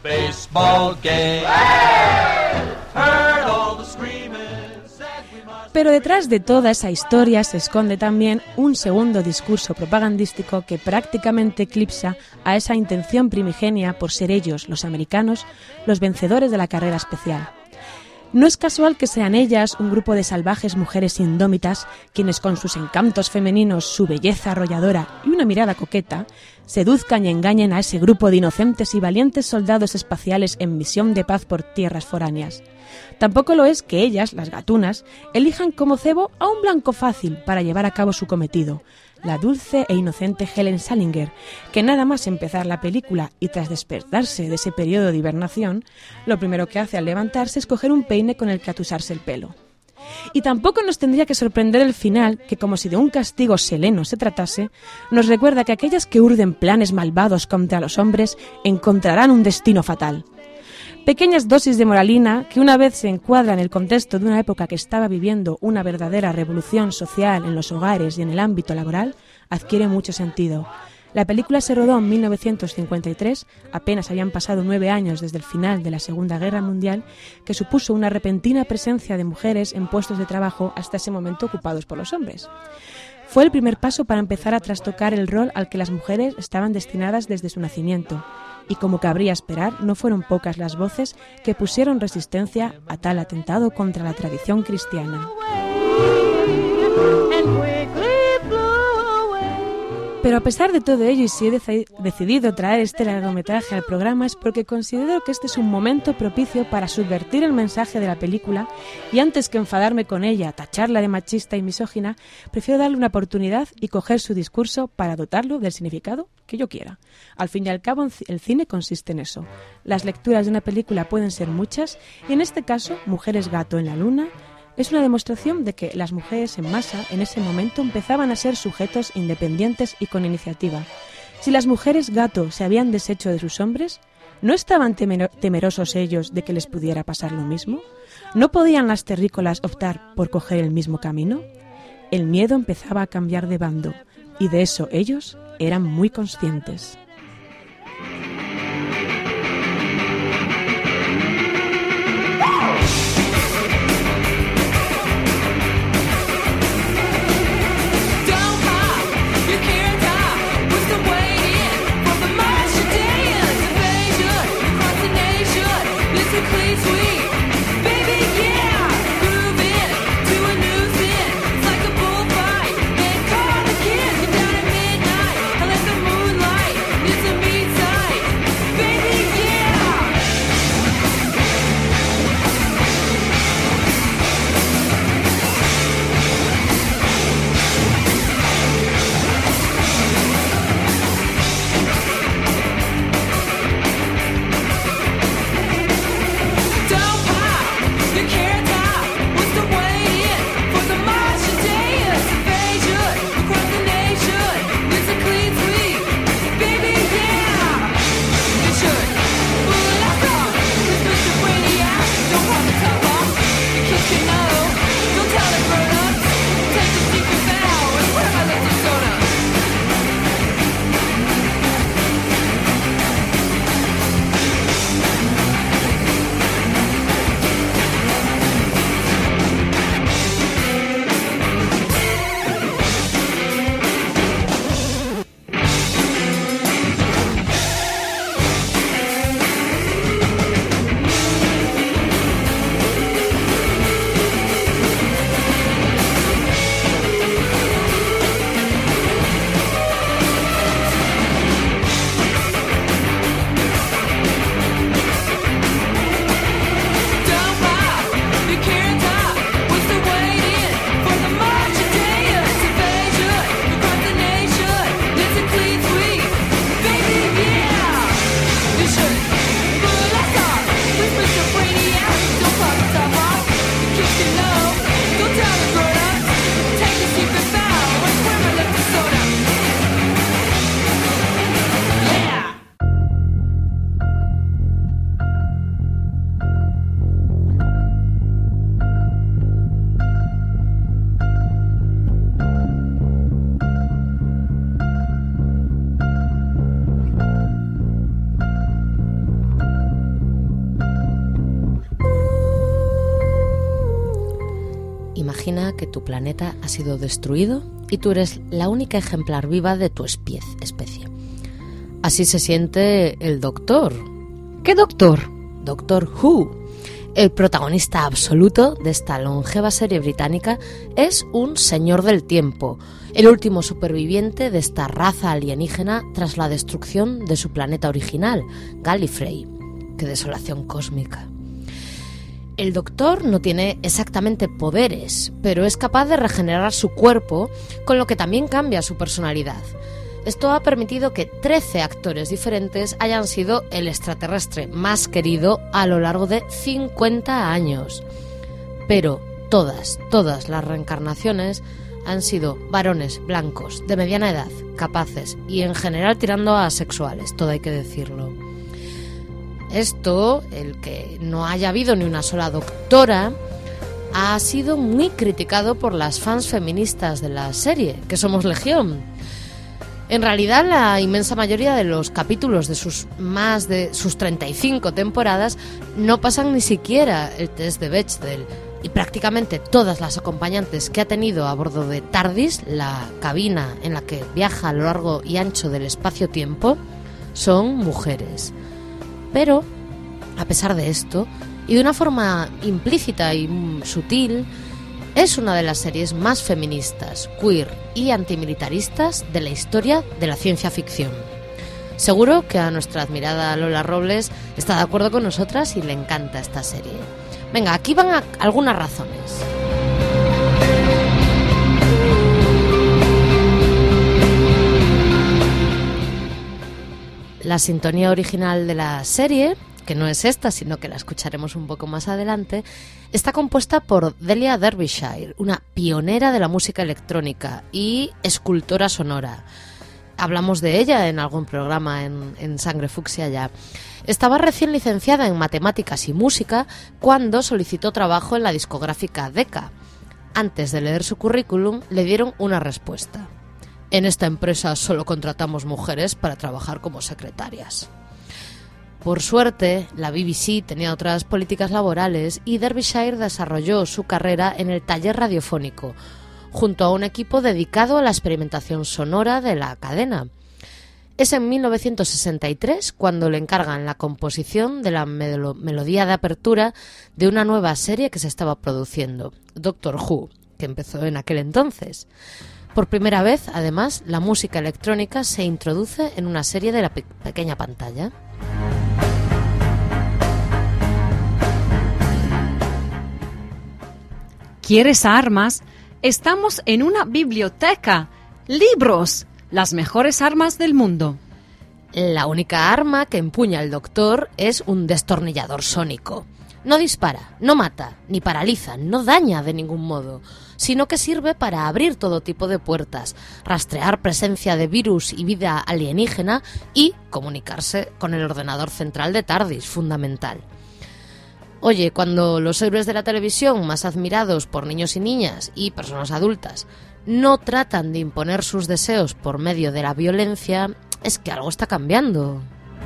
Pero detrás de toda esa historia se esconde también un segundo discurso propagandístico que prácticamente eclipsa a esa intención primigenia por ser ellos, los americanos, los vencedores de la carrera espacial. No es casual que sean ellas un grupo de salvajes mujeres indómitas quienes, con sus encantos femeninos, su belleza arrolladora y una mirada coqueta, seduzcan y engañen a ese grupo de inocentes y valientes soldados espaciales en misión de paz por tierras foráneas. Tampoco lo es que ellas, las gatunas, elijan como cebo a un blanco fácil para llevar a cabo su cometido, la dulce e inocente Helen Salinger, que nada más empezar la película y tras despertarse de ese periodo de hibernación, lo primero que hace al levantarse es coger un peine con el que atusarse el pelo. Y tampoco nos tendría que sorprender el final, que como si de un castigo seleno se tratase, nos recuerda que aquellas que urden planes malvados contra los hombres encontrarán un destino fatal. Pequeñas dosis de moralina que, una vez se encuadra en el contexto de una época que estaba viviendo una verdadera revolución social en los hogares y en el ámbito laboral, adquiere mucho sentido. La película se rodó en mil novecientos cincuenta y tres, apenas habían pasado nueve años desde el final de la Segunda Guerra Mundial, que supuso una repentina presencia de mujeres en puestos de trabajo hasta ese momento ocupados por los hombres. Fue el primer paso para empezar a trastocar el rol al que las mujeres estaban destinadas desde su nacimiento. Y como cabría esperar, no fueron pocas las voces que pusieron resistencia a tal atentado contra la tradición cristiana. Pero a pesar de todo ello, y si he deci- decidido traer este largometraje al programa, es porque considero que este es un momento propicio para subvertir el mensaje de la película, y antes que enfadarme con ella, tacharla de machista y misógina, prefiero darle una oportunidad y coger su discurso para dotarlo del significado que yo quiera. Al fin y al cabo, el cine consiste en eso. Las lecturas de una película pueden ser muchas, y en este caso, Mujeres Gato en la Luna es una demostración de que las mujeres en masa en ese momento empezaban a ser sujetos independientes y con iniciativa. Si las mujeres gato se habían deshecho de sus hombres, ¿no estaban temero- temerosos ellos de que les pudiera pasar lo mismo? ¿No podían las terrícolas optar por coger el mismo camino? El miedo empezaba a cambiar de bando, y de eso ellos eran muy conscientes. Imagina que tu planeta ha sido destruido y tú eres la única ejemplar viva de tu especie. Así se siente el Doctor. ¿Qué Doctor? Doctor Who. El protagonista absoluto de esta longeva serie británica es un señor del tiempo, el último superviviente de esta raza alienígena tras la destrucción de su planeta original, Gallifrey. ¡Qué desolación cósmica! El Doctor no tiene exactamente poderes, pero es capaz de regenerar su cuerpo, con lo que también cambia su personalidad. Esto ha permitido que trece actores diferentes hayan sido el extraterrestre más querido a lo largo de cincuenta años. Pero todas, todas las reencarnaciones han sido varones blancos, de mediana edad, capaces y en general tirando a asexuales, todo hay que decirlo. Esto, el que no haya habido ni una sola doctora, ha sido muy criticado por las fans feministas de la serie, que somos legión. En realidad, la inmensa mayoría de los capítulos de sus más de sus treinta y cinco temporadas no pasan ni siquiera el test de Bechdel, y prácticamente todas las acompañantes que ha tenido a bordo de TARDIS, la cabina en la que viaja a lo largo y ancho del espacio-tiempo, son mujeres. Pero, a pesar de esto, y de una forma implícita y sutil, es una de las series más feministas, queer y antimilitaristas de la historia de la ciencia ficción. Seguro que a nuestra admirada Lola Robles está de acuerdo con nosotras y le encanta esta serie. Venga, aquí van a algunas razones. La sintonía original de la serie, que no es esta, sino que la escucharemos un poco más adelante, está compuesta por Delia Derbyshire, una pionera de la música electrónica y escultora sonora. Hablamos de ella en algún programa en, en Sangre Fucsia ya. Estaba recién licenciada en matemáticas y música cuando solicitó trabajo en la discográfica Decca. Antes de leer su currículum, le dieron una respuesta. En esta empresa solo contratamos mujeres para trabajar como secretarias. Por suerte, la B B C tenía otras políticas laborales y Derbyshire desarrolló su carrera en el taller radiofónico, junto a un equipo dedicado a la experimentación sonora de la cadena. Es en mil novecientos sesenta y tres cuando le encargan la composición de la melo- melodía de apertura de una nueva serie que se estaba produciendo, Doctor Who, que empezó en aquel entonces. Por primera vez, además, la música electrónica se introduce en una serie de la pe- pequeña pantalla. ¿Quieres armas? Estamos en una biblioteca. ¡Libros! Las mejores armas del mundo. La única arma que empuña el Doctor es un destornillador sónico. No dispara, no mata, ni paraliza, no daña de ningún modo, sino que sirve para abrir todo tipo de puertas, rastrear presencia de virus y vida alienígena y comunicarse con el ordenador central de TARDIS, fundamental. Oye, cuando los héroes de la televisión más admirados por niños y niñas y personas adultas no tratan de imponer sus deseos por medio de la violencia, es que algo está cambiando.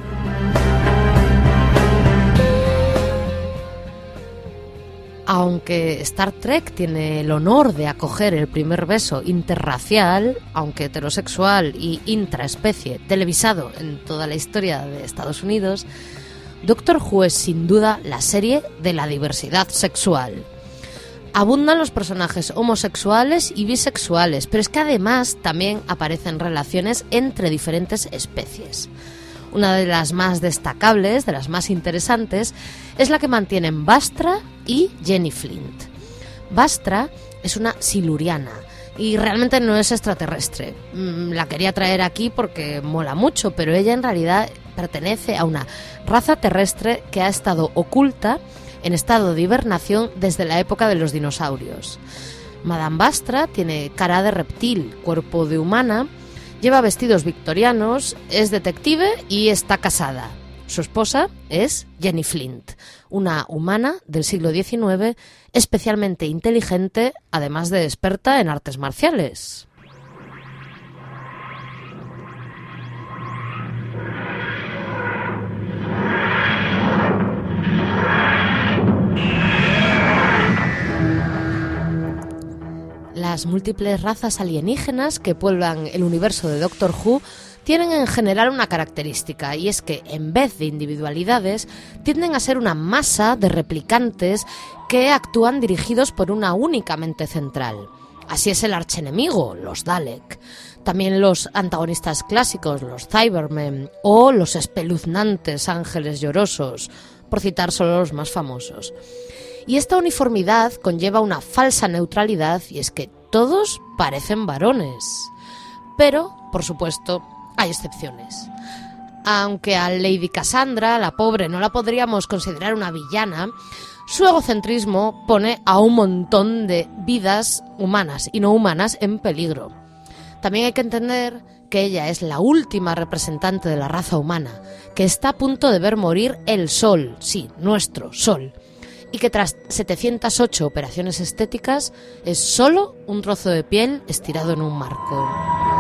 Aunque Star Trek tiene el honor de acoger el primer beso interracial, aunque heterosexual y intraespecie, televisado en toda la historia de Estados Unidos, Doctor Who es sin duda la serie de la diversidad sexual. Abundan los personajes homosexuales y bisexuales, pero es que además también aparecen relaciones entre diferentes especies. Una de las más destacables, de las más interesantes, es la que mantienen Vastra y Jenny Flint. Vastra es una siluriana y realmente no es extraterrestre. La quería traer aquí porque mola mucho, pero ella en realidad pertenece a una raza terrestre que ha estado oculta en estado de hibernación desde la época de los dinosaurios. Madame Vastra tiene cara de reptil, cuerpo de humana, lleva vestidos victorianos, es detective y está casada. Su esposa es Jenny Flint, una humana del siglo diecinueve especialmente inteligente, además de experta en artes marciales. Las múltiples razas alienígenas que pueblan el universo de Doctor Who tienen en general una característica, y es que en vez de individualidades tienden a ser una masa de replicantes que actúan dirigidos por una única mente central. Así es el archienemigo, los Dalek. También los antagonistas clásicos, los Cybermen, o los espeluznantes ángeles llorosos, por citar solo los más famosos. Y esta uniformidad conlleva una falsa neutralidad, y es que todos parecen varones. Pero, por supuesto, hay excepciones. Aunque a Lady Cassandra, la pobre, no la podríamos considerar una villana, su egocentrismo pone a un montón de vidas humanas y no humanas en peligro. También hay que entender que ella es la última representante de la raza humana, que está a punto de ver morir el sol, sí, nuestro sol, y que tras setecientas ocho operaciones estéticas es solo un trozo de piel estirado en un marco.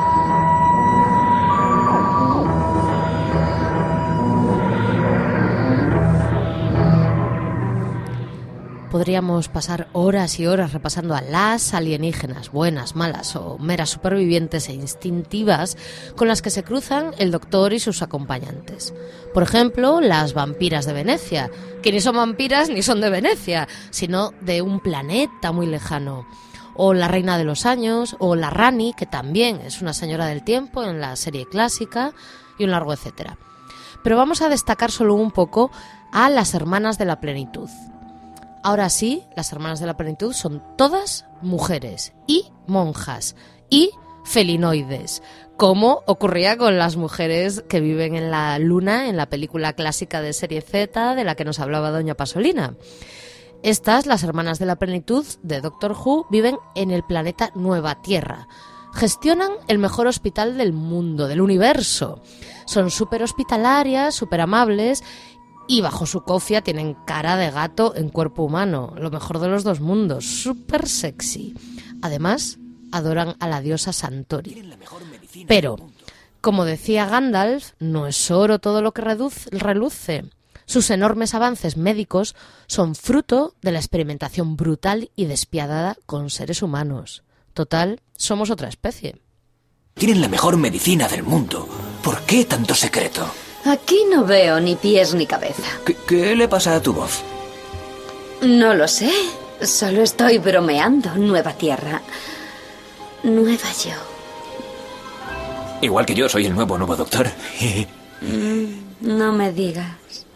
Podríamos pasar horas y horas repasando a las alienígenas, buenas, malas o meras supervivientes e instintivas con las que se cruzan el Doctor y sus acompañantes. Por ejemplo, las vampiras de Venecia, que ni son vampiras ni son de Venecia, sino de un planeta muy lejano. O la Reina de los Años, o la Rani, que también es una señora del tiempo en la serie clásica, y un largo etcétera. Pero vamos a destacar solo un poco a las Hermanas de la Plenitud. Ahora sí, las Hermanas de la Plenitud son todas mujeres y monjas y felinoides, como ocurría con las mujeres que viven en la Luna en la película clásica de Serie Z de la que nos hablaba doña Pasolina. Estas, las Hermanas de la Plenitud de Doctor Who, viven en el planeta Nueva Tierra. Gestionan el mejor hospital del mundo, del universo. Son súper hospitalarias, súper amables, y bajo su cofia tienen cara de gato en cuerpo humano, lo mejor de los dos mundos, súper sexy. Además, adoran a la diosa Santori. Pero, como decía Gandalf, no es oro todo lo que reluce. Sus enormes avances médicos son fruto de la experimentación brutal y despiadada con seres humanos. Total, somos otra especie. Tienen la mejor medicina del mundo. ¿Por qué tanto secreto? Aquí no veo ni pies ni cabeza. ¿Qué, qué le pasa a tu voz? No lo sé. Solo estoy bromeando. Nueva tierra. Nueva yo. Igual que yo, soy el nuevo nuevo doctor. mm, no me digas.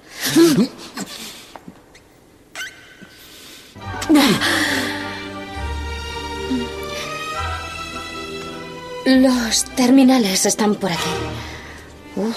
Los terminales están por aquí. Uf.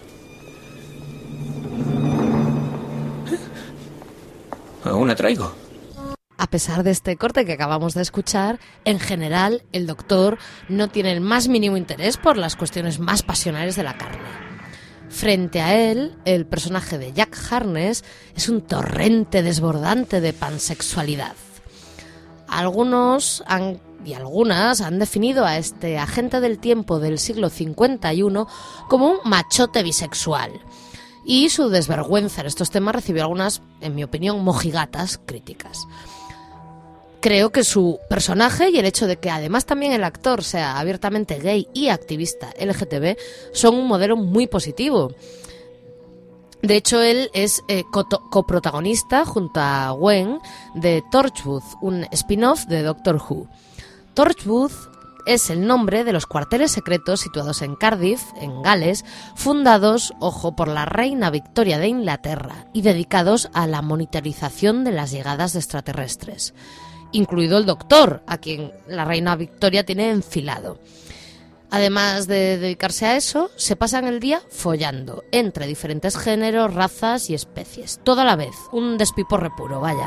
Aún la traigo. A pesar de este corte que acabamos de escuchar, en general el doctor no tiene el más mínimo interés por las cuestiones más pasionales de la carne. Frente a él, el personaje de Jack Harkness es un torrente desbordante de pansexualidad. Algunos han, y algunas han definido a este agente del tiempo del siglo cincuenta y uno como un machote bisexual. Y su desvergüenza en estos temas recibió algunas, en mi opinión, mojigatas críticas. Creo que su personaje y el hecho de que además también el actor sea abiertamente gay y activista L G T B son un modelo muy positivo. De hecho, él es eh, coprotagonista junto a Gwen de Torchwood, un spin-off de Doctor Who. Torchwood es el nombre de los cuarteles secretos situados en Cardiff, en Gales, fundados, ojo, por la reina Victoria de Inglaterra y dedicados a la monitorización de las llegadas de extraterrestres, incluido el Doctor, a quien la reina Victoria tiene enfilado. Además de dedicarse a eso, se pasan el día follando entre diferentes géneros, razas y especies, todo a la vez, un despiporre puro, vaya.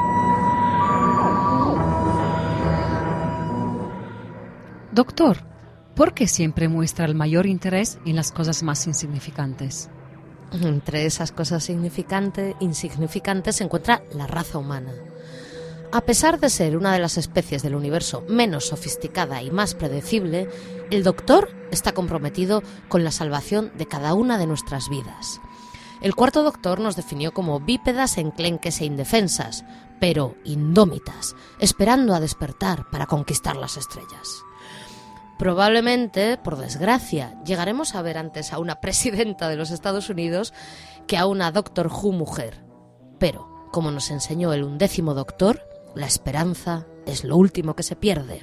Doctor, ¿por qué siempre muestra el mayor interés en las cosas más insignificantes? Entre esas cosas significante, insignificantes se encuentra la raza humana. A pesar de ser una de las especies del universo menos sofisticada y más predecible, el Doctor está comprometido con la salvación de cada una de nuestras vidas. El cuarto Doctor nos definió como bípedas, enclenques e indefensas, pero indómitas, esperando a despertar para conquistar las estrellas. Probablemente, por desgracia, llegaremos a ver antes a una presidenta de los Estados Unidos que a una Doctor Who mujer. Pero, como nos enseñó el undécimo Doctor, la esperanza es lo último que se pierde.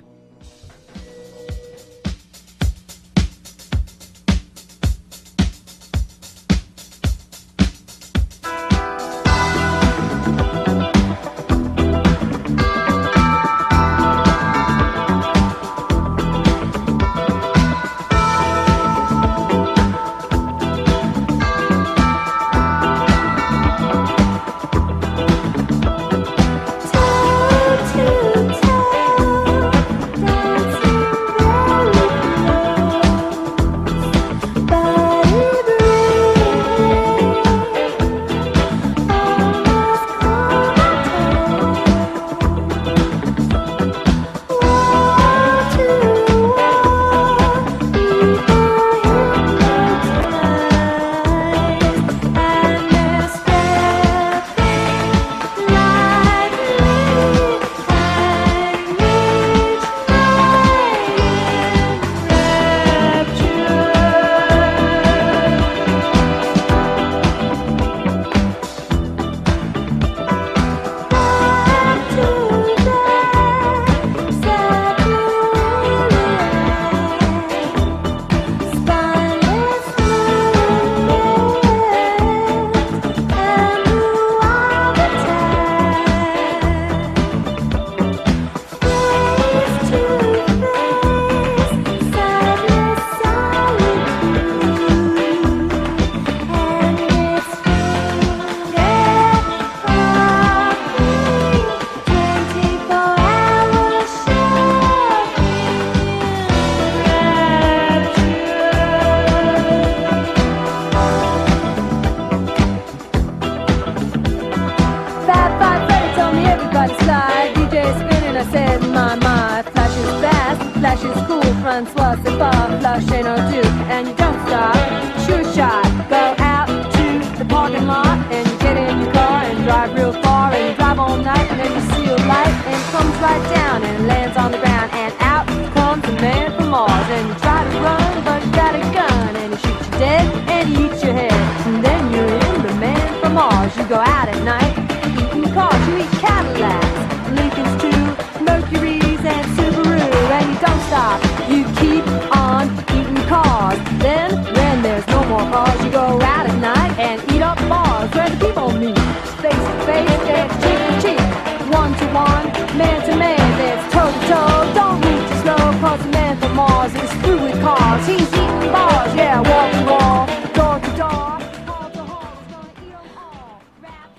Comes a man from Mars and you try to run, but you got a gun and he shoots you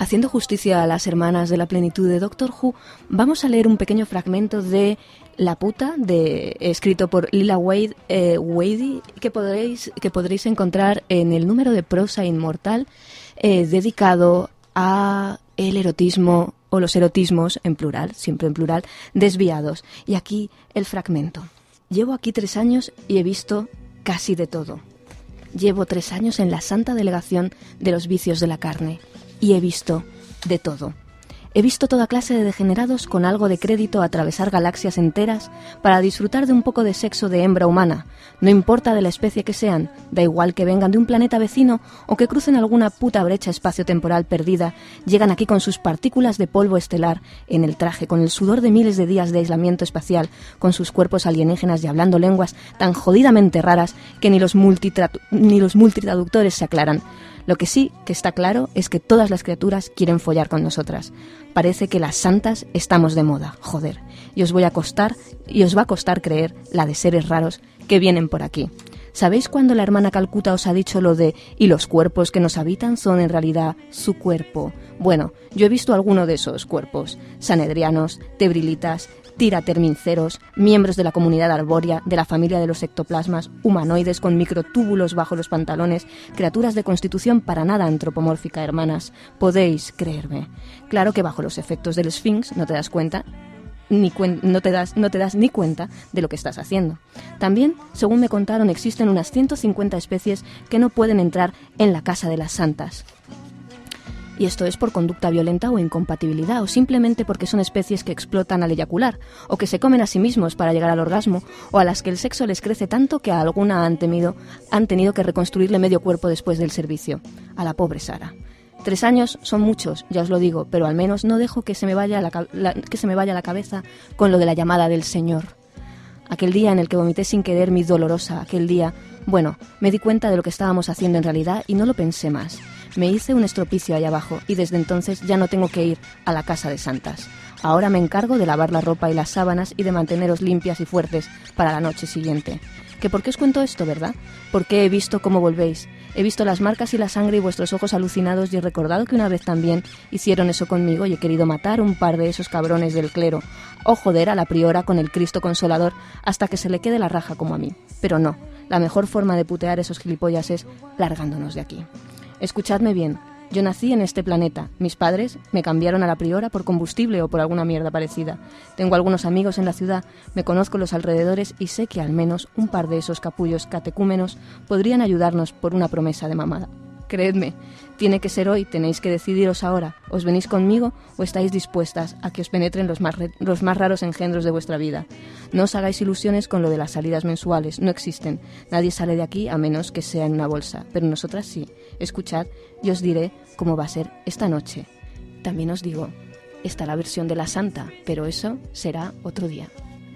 haciendo justicia a las hermanas de la plenitud de Doctor Who, vamos a leer un pequeño fragmento de La puta, de, escrito por Lila Wade, eh, Wadey, que podréis, que podréis encontrar en el número de Prosa Inmortal, eh, dedicado a el erotismo, o los erotismos, en plural, siempre en plural, desviados. Y aquí el fragmento. Llevo aquí tres años y he visto casi de todo. Llevo tres años en la santa delegación de los vicios de la carne y he visto de todo. He visto toda clase de degenerados con algo de crédito atravesar galaxias enteras para disfrutar de un poco de sexo de hembra humana. No importa de la especie que sean, da igual que vengan de un planeta vecino o que crucen alguna puta brecha espacio-temporal perdida, llegan aquí con sus partículas de polvo estelar en el traje, con el sudor de miles de días de aislamiento espacial, con sus cuerpos alienígenas y hablando lenguas tan jodidamente raras que ni los, multitradu- ni los multitraductores se aclaran. Lo que sí que está claro es que todas las criaturas quieren follar con nosotras. Parece que las santas estamos de moda, joder. Y os voy a costar, y os va a costar creer la de seres raros que vienen por aquí. ¿Sabéis cuando la hermana Calcuta os ha dicho lo de y los cuerpos que nos habitan son en realidad su cuerpo? Bueno, yo he visto alguno de esos cuerpos. Sanedrianos, tebrilitas, tiraterminceros, miembros de la comunidad arbórea, de la familia de los ectoplasmas, humanoides con microtúbulos bajo los pantalones, criaturas de constitución para nada antropomórfica, hermanas. Podéis creerme. Claro que bajo los efectos del Sphinx no te das cuenta Ni cuen- no, te das, no te das ni cuenta de lo que estás haciendo. También, según me contaron, existen unas ciento cincuenta especies que no pueden entrar en la casa de las santas. Y esto es por conducta violenta o incompatibilidad, o simplemente porque son especies que explotan al eyacular, o que se comen a sí mismos para llegar al orgasmo, o a las que el sexo les crece tanto que a alguna han, temido, han tenido que reconstruirle medio cuerpo después del servicio. A la pobre Sara. Tres años son muchos, ya os lo digo, pero al menos no dejo que se me vaya la, la, que se me vaya la cabeza con lo de la llamada del Señor. Aquel día en el que vomité sin querer mi dolorosa, aquel día, bueno, me di cuenta de lo que estábamos haciendo en realidad y no lo pensé más. Me hice un estropicio allá abajo y desde entonces ya no tengo que ir a la casa de santas. Ahora me encargo de lavar la ropa y las sábanas y de manteneros limpias y fuertes para la noche siguiente. ¿Que por qué os cuento esto, verdad? Porque he visto cómo volvéis. He visto las marcas y la sangre y vuestros ojos alucinados y he recordado que una vez también hicieron eso conmigo y he querido matar un par de esos cabrones del clero o joder a la priora con el Cristo Consolador hasta que se le quede la raja como a mí. Pero no, la mejor forma de putear esos gilipollas es largándonos de aquí. Escuchadme bien. Yo nací en este planeta. Mis padres me cambiaron a la priora por combustible o por alguna mierda parecida. Tengo algunos amigos en la ciudad, me conozco los alrededores y sé que al menos un par de esos capullos catecúmenos podrían ayudarnos por una promesa de mamada. Creedme, tiene que ser hoy, tenéis que decidiros ahora. ¿Os venís conmigo o estáis dispuestas a que os penetren los más, re- los más raros engendros de vuestra vida? No os hagáis ilusiones con lo de las salidas mensuales, no existen. Nadie sale de aquí a menos que sea en una bolsa, pero nosotras sí. Escuchad y os diré cómo va a ser esta noche. También os digo, está la versión de la santa, pero eso será otro día.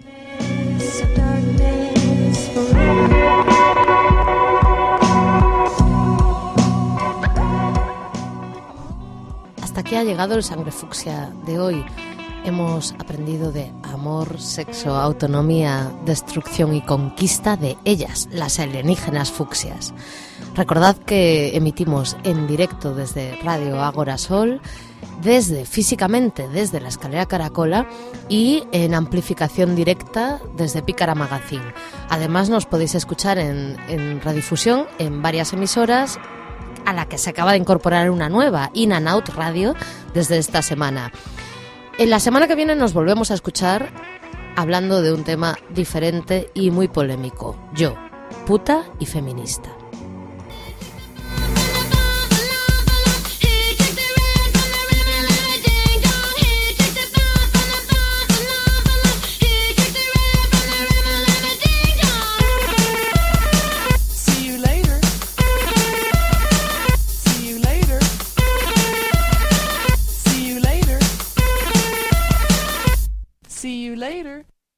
Hasta aquí ha llegado el Sangre Fucsia de hoy. Hemos aprendido de amor, sexo, autonomía, destrucción y conquista de ellas, las alienígenas fucsias. Recordad que emitimos en directo desde Radio Ágora Sol, desde físicamente desde la escalera Caracola y en amplificación directa desde Pícara Magazine. Además nos podéis escuchar en, en redifusión en varias emisoras, a la que se acaba de incorporar una nueva, In and Out Radio, desde esta semana. En la semana que viene nos volvemos a escuchar hablando de un tema diferente y muy polémico. Yo, puta y feminista.